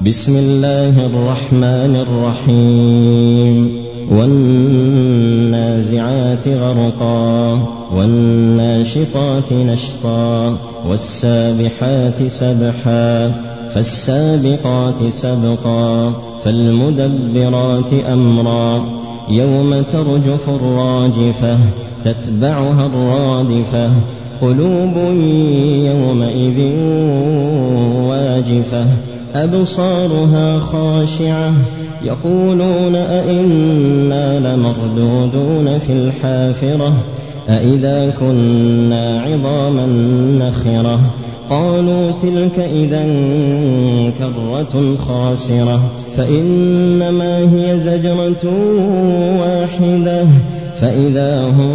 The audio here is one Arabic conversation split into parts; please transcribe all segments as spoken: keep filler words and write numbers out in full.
بسم الله الرحمن الرحيم والنازعات غرقا والناشطات نشطا والسابحات سبحا فالسابقات سبقا فالمدبرات أمرا يوم ترجف الراجفة تتبعها الرادفة قلوب يومئذ واجفة أبصارها خاشعة يقولون أئنا لمردودون في الحافرة أئذا كنا عظاما نخرة قالوا تلك إذا كرة خاسرة فإنما هي زجرة واحدة فإذا هم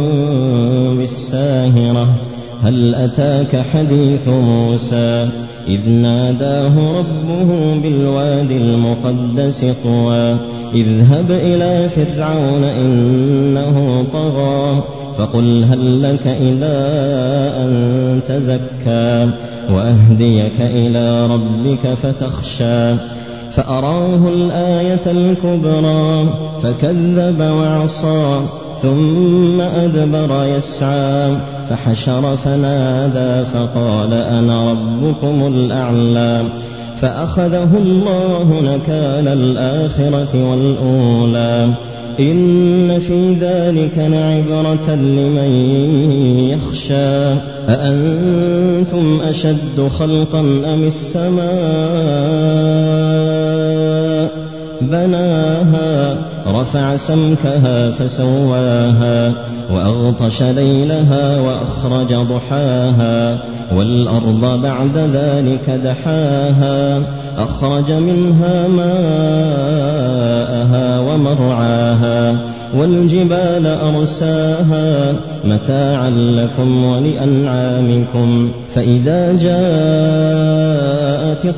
بالساهرة هل أتاك حديث موسى إذ ناداه ربه بالوادي المقدس طوى اذهب إلى فرعون إنه طغى فقل هل لك إلى أن تزكى وأهديك إلى ربك فتخشى فأراه الآية الكبرى فكذب وعصى ثم أدبر يسعى فحشر فنادى فقال أنا ربكم الأعلى فأخذه الله نكال الآخرة والأولى إن في ذلك لعبرة لمن يخشى أأنتم أشد خلقا أم السماء بناها رفع سمكها فسواها وأغطش ليلها وأخرج ضحاها والأرض بعد ذلك دحاها أخرج منها ماءها ومرعاها والجبال أرساها متاعا لكم ولأنعامكم فإذا جاءت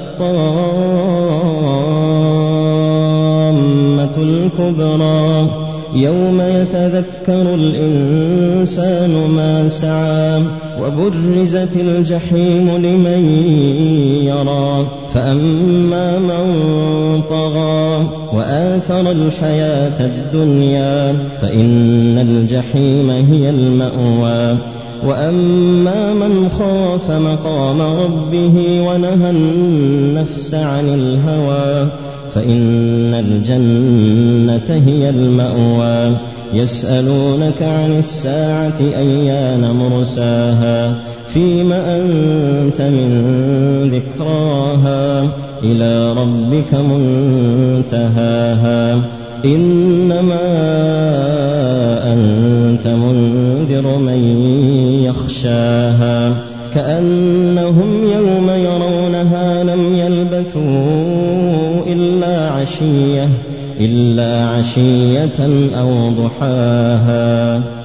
الطامة الكبرى يوم يتذكر الإنسان ما سعى وبرزت الجحيم لمن يرى فأما من طغى وآثر الحياة الدنيا فإن الجحيم هي المأوى وأما من خاف مقام ربه ونهى النفس عن الهوى فإن الجنة هي المأوى يسألونك عن الساعة أيان مرساها فيم أنت من ذكراها إلى ربك منتهاها إنما أنت منذر من يخشاها كأنهم يوم يرونها لم يلبثوا إلا عشية إلا عشية أو ضحاها.